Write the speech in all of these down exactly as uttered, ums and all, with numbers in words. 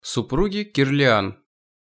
Супруги Кирлиан.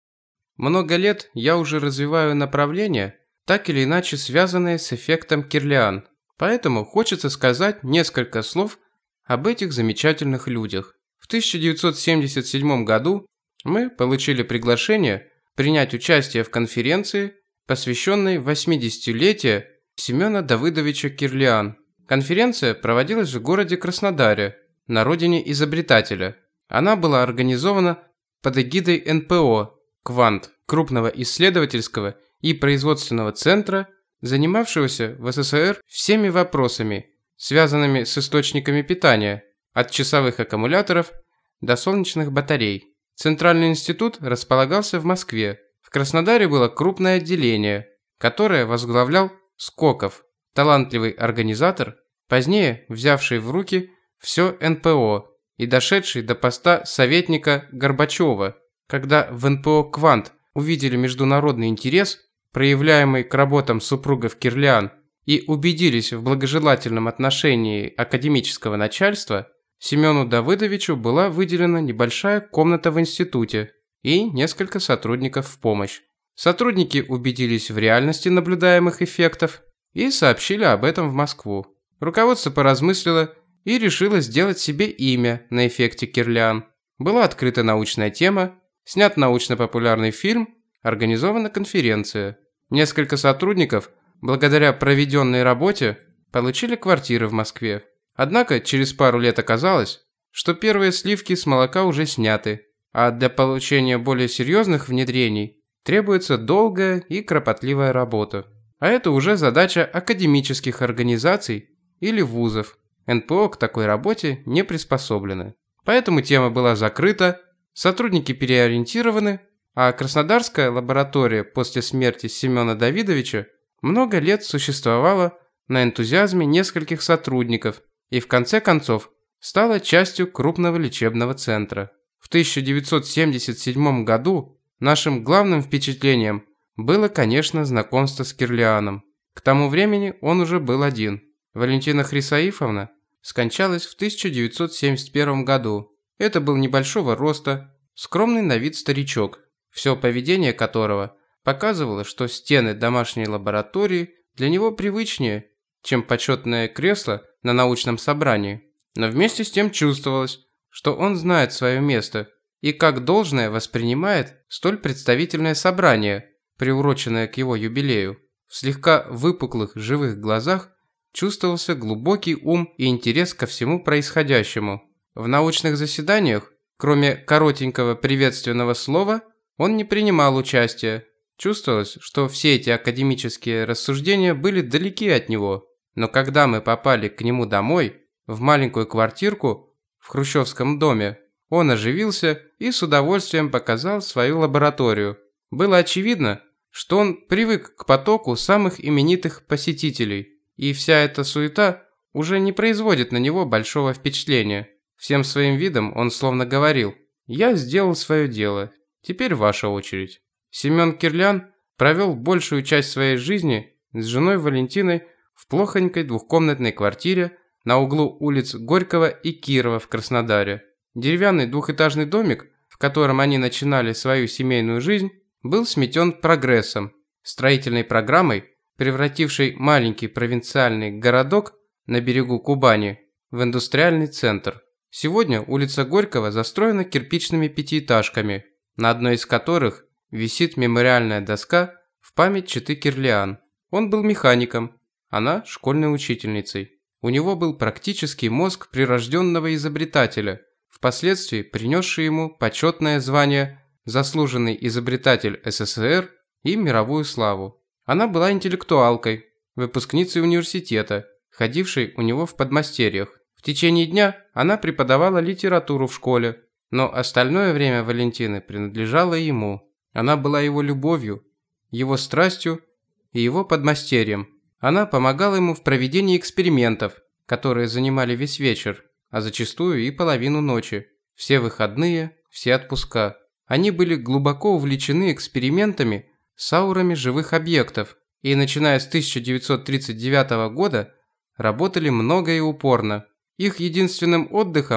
Много лет я уже развиваю направления, так или иначе связанные с эффектом Кирлиан, поэтому хочется сказать несколько слов об этих замечательных людях. В тысяча девятьсот семьдесят седьмом году мы получили приглашение принять участие в конференции, посвященной восьмидесятилетию Семена Давыдовича Кирлиан. Конференция проводилась в городе Краснодаре, на родине изобретателя. Она была организована под эгидой эн пэ о «Квант», крупного исследовательского и производственного центра, занимавшегося в эс эс эс эр всеми вопросами, связанными с источниками питания, от часовых аккумуляторов до солнечных батарей. Центральный институт располагался в Москве. В Краснодаре было крупное отделение, которое возглавлял Скоков, талантливый организатор, позднее взявший в руки все эн пэ о и дошедший до поста советника Горбачева. Когда в эн пэ о «Квант» увидели международный интерес, проявляемый к работам супругов Кирлиан, и убедились в благожелательном отношении академического начальства, Семену Давыдовичу была выделена небольшая комната в институте и несколько сотрудников в помощь. Сотрудники убедились в реальности наблюдаемых эффектов и сообщили об этом в Москву. Руководство поразмыслило и решило сделать себе имя на эффекте Кирлиан. Была открыта научная тема, снят научно-популярный фильм, организована конференция. Несколько сотрудников, благодаря проведенной работе, получили квартиры в Москве. Однако через пару лет оказалось, что первые сливки с молока уже сняты, а для получения более серьезных внедрений требуется долгая и кропотливая работа. А это уже задача академических организаций или вузов. эн пэ о к такой работе не приспособлены. Поэтому тема была закрыта, сотрудники переориентированы, а Краснодарская лаборатория после смерти Семена Давыдовича много лет существовала на энтузиазме нескольких сотрудников и в конце концов стала частью крупного лечебного центра. В тысяча девятьсот семьдесят седьмом году нашим главным впечатлением было, конечно, знакомство с Кирлианом. К тому времени он уже был один. Валентина Хрисаифовна скончалась в тысяча девятьсот семьдесят первом году. Это был небольшого роста, скромный на вид старичок, все поведение которого показывало, что стены домашней лаборатории для него привычнее, чем почетное кресло на научном собрании. Но вместе с тем чувствовалось, что он знает свое место и как должное воспринимает столь представительное собрание, приуроченное к его юбилею. В слегка выпуклых живых глазах чувствовался глубокий ум и интерес ко всему происходящему. В научных заседаниях, кроме коротенького приветственного слова, он не принимал участия. Чувствовалось, что все эти академические рассуждения были далеки от него. Но когда мы попали к нему домой, в маленькую квартирку в хрущевском доме, он оживился и с удовольствием показал свою лабораторию. Было очевидно, что он привык к потоку самых именитых посетителей, и вся эта суета уже не производит на него большого впечатления. Всем своим видом он словно говорил: «Я сделал свое дело, теперь ваша очередь». Семен Кирлиан провел большую часть своей жизни с женой Валентиной в плохонькой двухкомнатной квартире на углу улиц Горького и Кирова в Краснодаре. Деревянный двухэтажный домик, в котором они начинали свою семейную жизнь, был сметен прогрессом, строительной программой, превратившей маленький провинциальный городок на берегу Кубани в индустриальный центр. Сегодня улица Горького застроена кирпичными пятиэтажками, на одной из которых висит мемориальная доска в память четы Кирлиан. Он был механиком, она школьной учительницей. У него был практический мозг прирожденного изобретателя, впоследствии принесший ему почетное звание «Заслуженный изобретатель эс эс эс эр» и мировую славу. Она была интеллектуалкой, выпускницей университета, ходившей у него в подмастерьях. В течение дня она преподавала литературу в школе, но остальное время Валентины принадлежало ему. Она была его любовью, его страстью и его подмастерьем. Она помогала ему в проведении экспериментов, которые занимали весь вечер, а зачастую и половину ночи, все выходные, все отпуска. Они были глубоко увлечены экспериментами с аурами живых объектов и, начиная с тысяча девятьсот тридцать девятого года, работали много и упорно. Их единственным отдыхом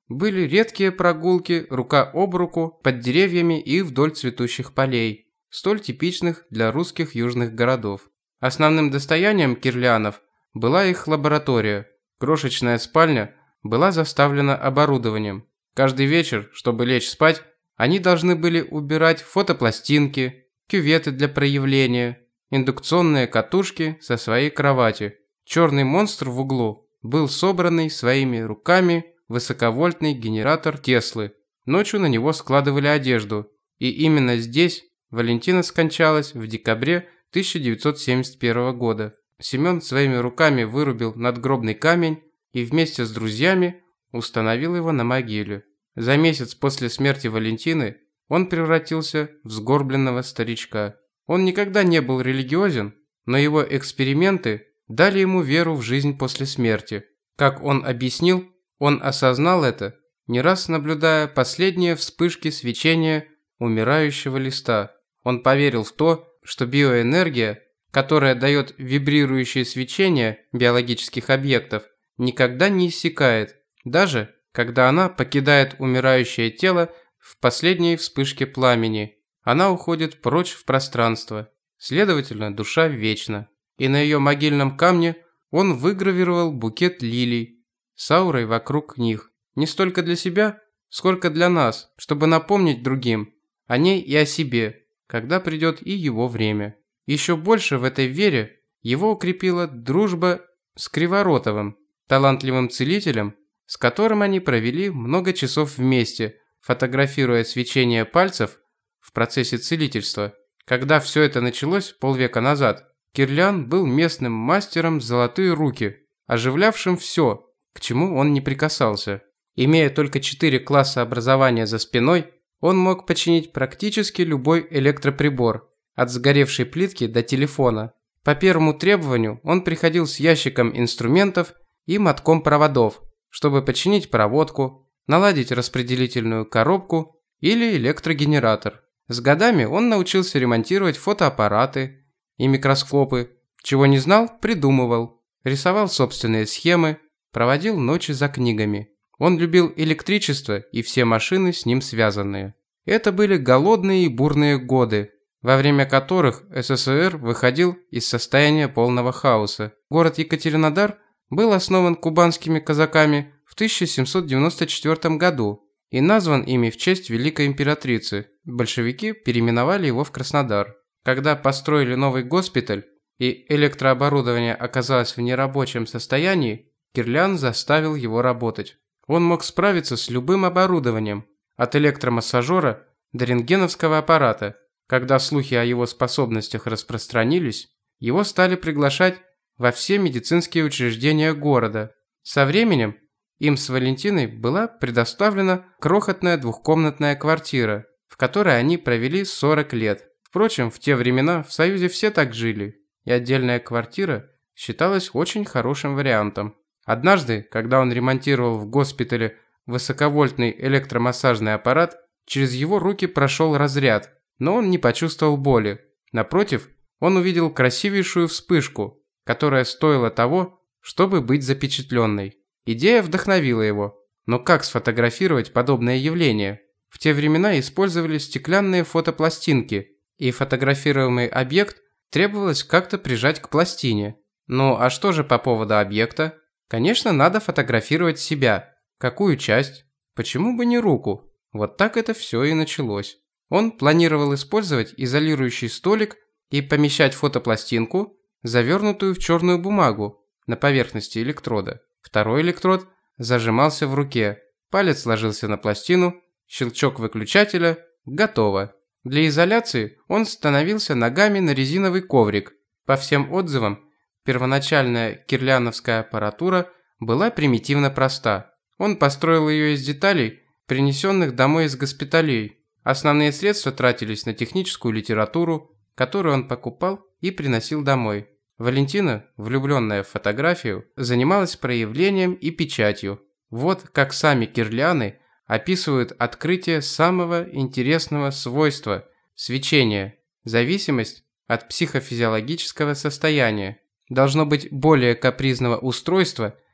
были редкие прогулки рука об руку под деревьями и вдоль цветущих полей, столь типичных для русских южных городов. Основным достоянием кирлианов была их лаборатория. Крошечная спальня была заставлена оборудованием. Каждый вечер, чтобы лечь спать, они должны были убирать фотопластинки, кюветы для проявления, индукционные катушки со своей кровати. Черный монстр в углу был собранный своими руками высоковольтный генератор Теслы. Ночью на него складывали одежду, и именно здесь Валентина скончалась в декабре тысяча девятьсот семьдесят первого года. Семен своими руками вырубил надгробный камень и вместе с друзьями установил его на могиле. За месяц после смерти Валентины он превратился в сгорбленного старичка. Он никогда не был религиозен, но его эксперименты дали ему веру в жизнь после смерти. Как он объяснил, он осознал это, не раз наблюдая последние вспышки свечения умирающего листа. Он поверил в то, что биоэнергия, которая дает вибрирующее свечение биологических объектов, никогда не иссякает, даже когда она покидает умирающее тело в последней вспышке пламени. Она уходит прочь в пространство. Следовательно, душа вечна. И на ее могильном камне он выгравировал букет лилий с аурой вокруг них. Не столько для себя, сколько для нас, чтобы напомнить другим о ней и о себе, когда придет и его время. Еще больше в этой вере его укрепила дружба с Криворотовым, талантливым целителем, с которым они провели много часов вместе, фотографируя свечение пальцев в процессе целительства. Когда все это началось полвека назад, Кирлиан был местным мастером «Золотые руки», оживлявшим все, к чему он не прикасался. Имея только четыре класса образования за спиной, он мог починить практически любой электроприбор, от сгоревшей плитки до телефона. По первому требованию он приходил с ящиком инструментов и мотком проводов, чтобы починить проводку, наладить распределительную коробку или электрогенератор. С годами он научился ремонтировать фотоаппараты и микроскопы. Чего не знал, придумывал, рисовал собственные схемы, проводил ночи за книгами. Он любил электричество и все машины с ним связанные. Это были голодные и бурные годы, во время которых СССР выходил из состояния полного хаоса. Город Екатеринодар был основан кубанскими казаками в тысяча семьсот девяносто четвёртом году и назван ими в честь великой императрицы. Большевики переименовали его в Краснодар. Когда построили новый госпиталь и электрооборудование оказалось в нерабочем состоянии, Кирлиан заставил его работать. Он мог справиться с любым оборудованием, от электромассажера до рентгеновского аппарата. Когда слухи о его способностях распространились, его стали приглашать во все медицинские учреждения города. Со временем им с Валентиной была предоставлена крохотная двухкомнатная квартира, в которой они провели сорок лет. Впрочем, в те времена в Союзе все так жили, и отдельная квартира считалась очень хорошим вариантом. Однажды, когда он ремонтировал в госпитале высоковольтный электромассажный аппарат, через его руки прошел разряд, но он не почувствовал боли. Напротив, он увидел красивейшую вспышку, которая стоила того, чтобы быть запечатленной. Идея вдохновила его. Но как сфотографировать подобное явление? В те времена использовали стеклянные фотопластинки, и фотографируемый объект требовалось как-то прижать к пластине. Ну а что же по поводу объекта? Конечно, надо фотографировать себя. Какую часть? Почему бы не руку? Вот так это все и началось. Он планировал использовать изолирующий столик и помещать фотопластинку, завернутую в черную бумагу, на поверхности электрода. Второй электрод зажимался в руке, палец ложился на пластину, щелчок выключателя, готово. Для изоляции он становился ногами на резиновый коврик. По всем отзывам, первоначальная кирлиановская аппаратура была примитивно проста. Он построил ее из деталей, принесенных домой из госпиталей. Основные средства тратились на техническую литературу, которую он покупал и приносил домой. Валентина, влюбленная в фотографию, занималась проявлением и печатью. Вот как сами кирлианы описывают открытие самого интересного свойства – свечения, зависимость от психофизиологического состояния. Должно быть более капризного устройства,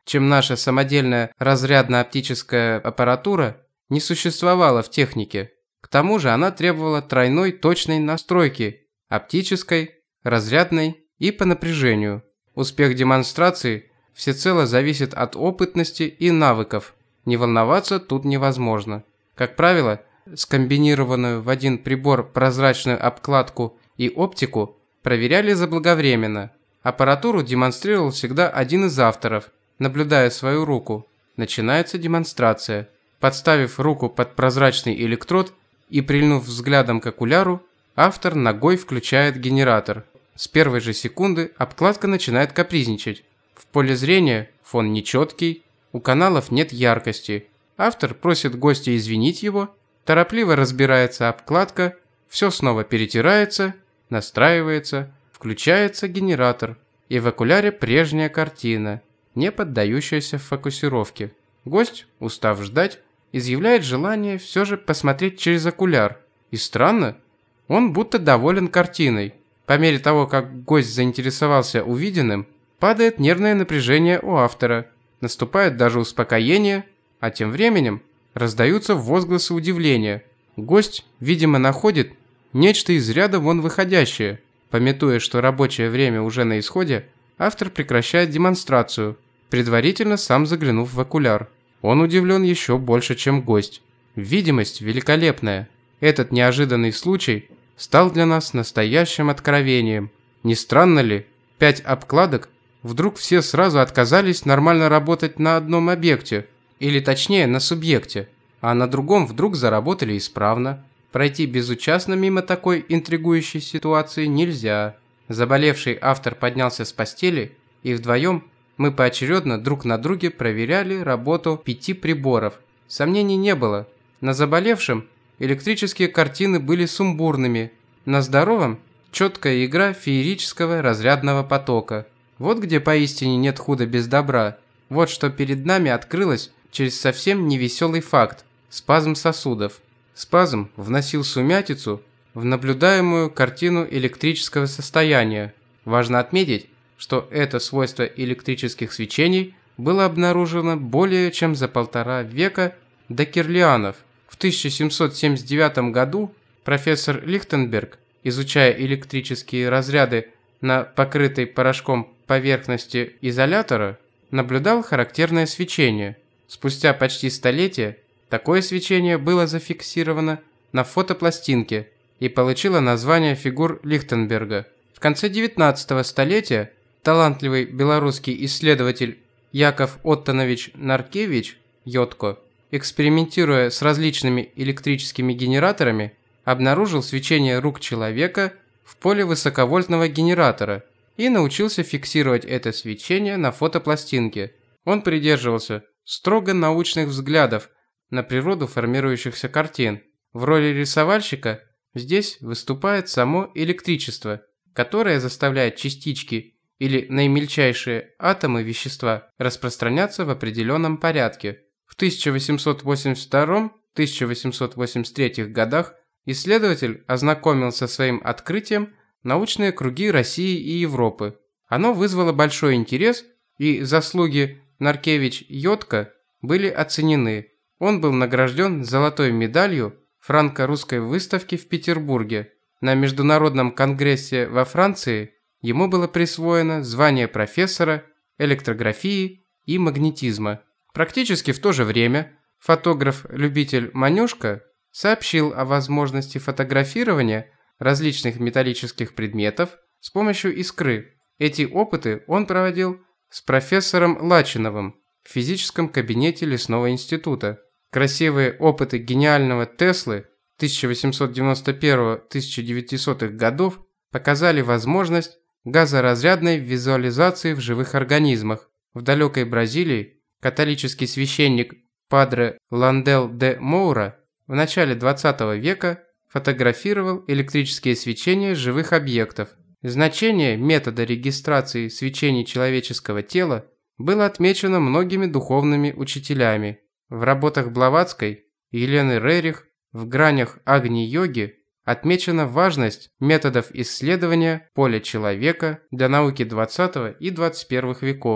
чем наша самодельная разрядно-оптическая аппаратура, не существовало в технике. К тому же она требовала тройной точной настройки – оптической, разрядной и по напряжению. Успех демонстрации всецело зависит от опытности и навыков. Не волноваться тут невозможно. Как правило, скомбинированную в один прибор прозрачную обкладку и оптику проверяли заблаговременно. Аппаратуру демонстрировал всегда один из авторов, наблюдая свою руку. Начинается демонстрация. Подставив руку под прозрачный электрод и прильнув взглядом к окуляру, автор ногой включает генератор. С первой же секунды обкладка начинает капризничать. В поле зрения фон нечеткий, у каналов нет яркости. Автор просит гостя извинить его, торопливо разбирается обкладка, все снова перетирается, настраивается, включается генератор, и в окуляре прежняя картина, не поддающаяся фокусировке. Гость, устав ждать, изъявляет желание все же посмотреть через окуляр. И странно, он будто доволен картиной. По мере того, как гость заинтересовался увиденным, падает нервное напряжение у автора, наступает даже успокоение, а тем временем раздаются возгласы удивления. Гость, видимо, находит нечто из ряда вон выходящее. Памятуя, что рабочее время уже на исходе, автор прекращает демонстрацию, предварительно сам заглянув в окуляр. Он удивлен еще больше, чем гость. Видимость великолепная. Этот неожиданный случай стал для нас настоящим откровением. Не странно ли, пять обкладок вдруг все сразу отказались нормально работать на одном объекте, или точнее на субъекте, а на другом вдруг заработали исправно. Пройти безучастно мимо такой интригующей ситуации нельзя. Заболевший автор поднялся с постели, и вдвоем мы поочередно друг на друге проверяли работу пяти приборов. Сомнений не было. На заболевшем электрические картины были сумбурными, на здоровом – четкая игра феерического разрядного потока. Вот где поистине нет худа без добра. Вот что перед нами открылось через совсем невеселый факт – спазм сосудов. Спазм вносил сумятицу в наблюдаемую картину электрического состояния. Важно отметить, что это свойство электрических свечений было обнаружено более чем за полтора века до Кирлианов. В тысяча семьсот семьдесят девятом году профессор Лихтенберг, изучая электрические разряды на покрытой порошком поверхности изолятора, наблюдал характерное свечение. Спустя почти столетие такое свечение было зафиксировано на фотопластинке и получило название фигур Лихтенберга. В конце девятнадцатого столетия талантливый белорусский исследователь Яков Оттонович Наркевич Йотко, экспериментируя с различными электрическими генераторами, обнаружил свечение рук человека в поле высоковольтного генератора и научился фиксировать это свечение на фотопластинке. Он придерживался строго научных взглядов на природу формирующихся картин. В роли рисовальщика здесь выступает само электричество, которое заставляет частички или наимельчайшие атомы вещества распространяться в определенном порядке. В тысяча восемьсот восемьдесят втором — тысяча восемьсот восемьдесят третьем годах исследователь ознакомил со своим открытием научные круги России и Европы. Оно вызвало большой интерес, и заслуги Наркевич-Йотко были оценены. Он был награжден золотой медалью франко-русской выставки в Петербурге. На Международном конгрессе во Франции ему было присвоено звание профессора электрографии и магнетизма. Практически в то же время фотограф-любитель Манюшка сообщил о возможности фотографирования различных металлических предметов с помощью искры. Эти опыты он проводил с профессором Лачиновым в физическом кабинете Лесного института. Красивые опыты гениального Теслы тысяча восемьсот девяносто первого — тысяча девятисотых годов показали возможность газоразрядной визуализации в живых организмах. В далекой Бразилии католический священник Падре Ландел де Моура в начале двадцатого века фотографировал электрические свечения живых объектов. Значение метода регистрации свечений человеческого тела было отмечено многими духовными учителями. В работах Блаватской и Елены Рерих в гранях Агни-йоги отмечена важность методов исследования поля человека для науки двадцатого и двадцать первых веков.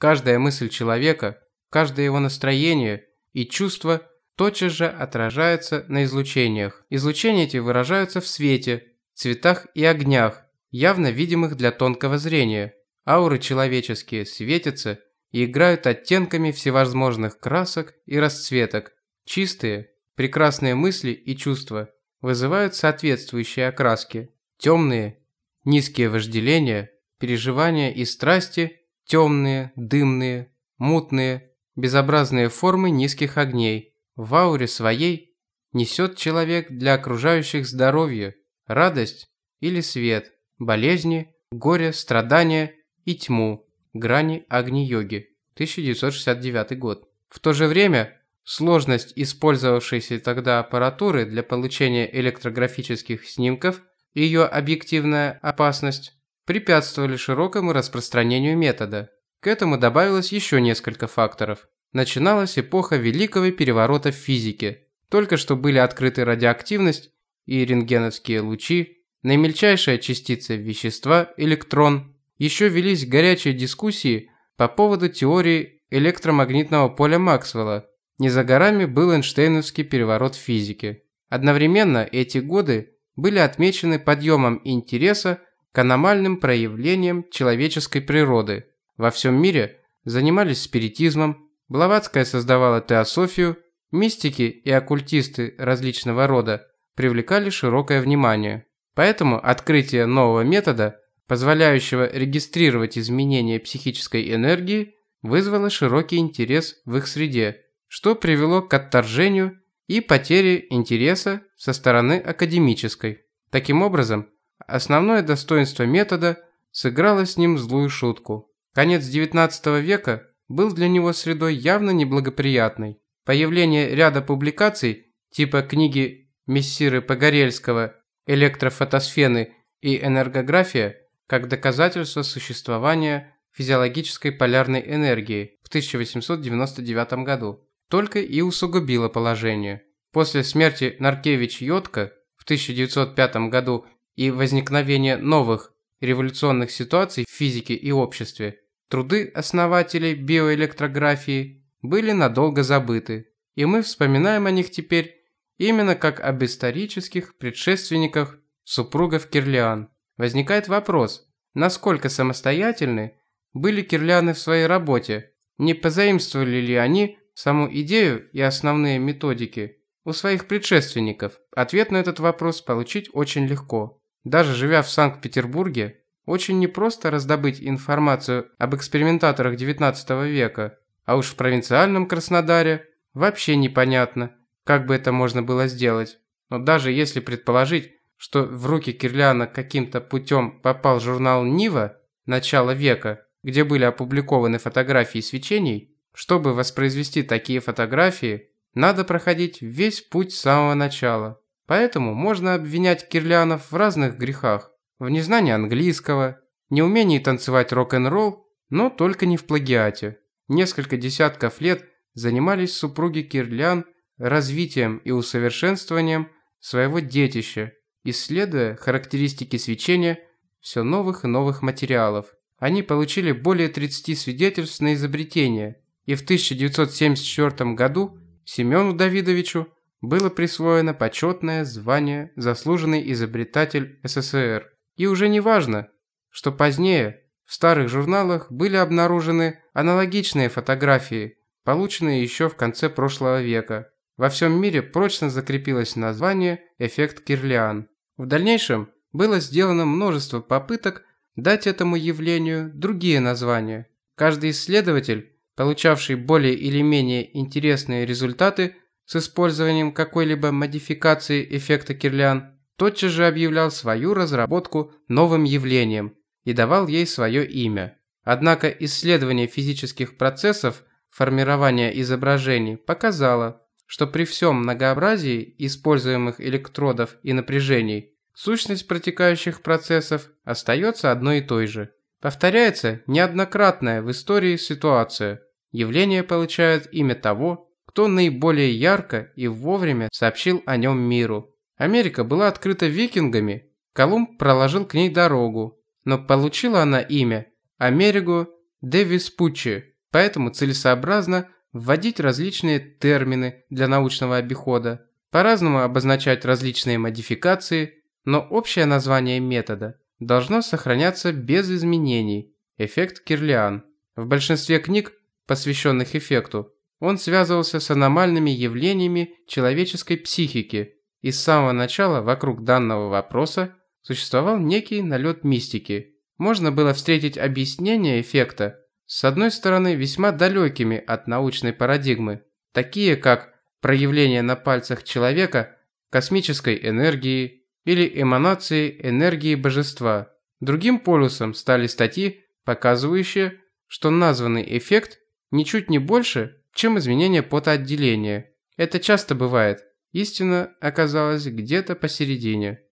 Каждая мысль человека, каждое его настроение и чувство тотчас же отражается на излучениях. Излучения эти выражаются в свете, цветах и огнях, явно видимых для тонкого зрения. Ауры человеческие светятся и играют оттенками всевозможных красок и расцветок. Чистые, прекрасные мысли и чувства вызывают соответствующие окраски. Темные, низкие вожделения, переживания и страсти, темные, дымные, мутные, безобразные формы низких огней. В ауре своей несет человек для окружающих здоровье, радость или свет, болезни, горе, страдания и тьму. Грани Агни-йоги, тысяча девятьсот шестьдесят девятый год. В то же время сложность использовавшейся тогда аппаратуры для получения электрографических снимков и ее объективная опасность препятствовали широкому распространению метода. К этому добавилось еще несколько факторов. Начиналась эпоха Великого переворота в физике. Только что были открыты радиоактивность и рентгеновские лучи, наимельчайшая частица вещества, электрон. Еще велись горячие дискуссии по поводу теории электромагнитного поля Максвелла. Не за горами был Эйнштейновский переворот в физике. Одновременно эти годы были отмечены подъемом интереса к аномальным проявлениям человеческой природы. Во всем мире занимались спиритизмом, Блаватская создавала теософию, мистики и оккультисты различного рода привлекали широкое внимание. Поэтому открытие нового метода, позволяющего регистрировать изменения психической энергии, вызвало широкий интерес в их среде, что привело к отторжению и потере интереса со стороны академической. Таким образом, основное достоинство метода сыграло с ним злую шутку. Конец девятнадцатого века был для него средой явно неблагоприятной. Появление ряда публикаций типа книги Мессиры Погорельского «Электрофотосфены и энергография» как доказательство существования физиологической полярной энергии в тысяча восемьсот девяносто девятом году только и усугубило положение. После смерти Наркевич-Йодко в тысяча девятьсот пятом году и возникновения новых революционных ситуаций в физике и обществе, труды основателей биоэлектрографии были надолго забыты, и мы вспоминаем о них теперь именно как об исторических предшественниках супругов Кирлиан. Возникает вопрос, насколько самостоятельны были Кирлианы в своей работе, не позаимствовали ли они саму идею и основные методики у своих предшественников. Ответ на этот вопрос получить очень легко. Даже живя в Санкт-Петербурге, очень непросто раздобыть информацию об экспериментаторах девятнадцатого века, а уж в провинциальном Краснодаре вообще непонятно, как бы это можно было сделать. Но даже если предположить, что в руки Кирлиана каким-то путем попал журнал «Нива» начала века, где были опубликованы фотографии свечений, чтобы воспроизвести такие фотографии, надо проходить весь путь с самого начала. Поэтому можно обвинять Кирлианов в разных грехах. В незнании английского, неумении танцевать рок-н-ролл, но только не в плагиате. Несколько десятков лет занимались супруги Кирлиан развитием и усовершенствованием своего детища, исследуя характеристики свечения все новых и новых материалов. Они получили более тридцати свидетельств на изобретение, и в тысяча девятьсот семьдесят четвёртом году Семену Давидовичу было присвоено почетное звание «Заслуженный изобретатель СССР». И уже не важно, что позднее в старых журналах были обнаружены аналогичные фотографии, полученные еще в конце прошлого века. Во всем мире прочно закрепилось название «Эффект Кирлиан». В дальнейшем было сделано множество попыток дать этому явлению другие названия. Каждый исследователь, получавший более или менее интересные результаты с использованием какой-либо модификации эффекта Кирлиан, тотчас же объявлял свою разработку новым явлением и давал ей свое имя. Однако исследование физических процессов формирования изображений показало, что при всем многообразии используемых электродов и напряжений, сущность протекающих процессов остается одной и той же. Повторяется неоднократная в истории ситуация. Явление получает имя того, кто наиболее ярко и вовремя сообщил о нем миру. Америка была открыта викингами, Колумб проложил к ней дорогу, но получила она имя Америго де Веспуччи, Поэтому целесообразно вводить различные термины для научного обихода, по-разному обозначать различные модификации, но общее название метода должно сохраняться без изменений – эффект Кирлиан. В большинстве книг, посвященных эффекту, он связывался с аномальными явлениями человеческой психики, и с самого начала вокруг данного вопроса существовал некий налет мистики. Можно было встретить объяснения эффекта, с одной стороны, весьма далекими от научной парадигмы, такие как проявление на пальцах человека космической энергии или эманации энергии божества. Другим полюсом стали статьи, показывающие, что названный эффект ничуть не больше, чем изменение потоотделения. Это часто бывает. Истина оказалась где-то посередине.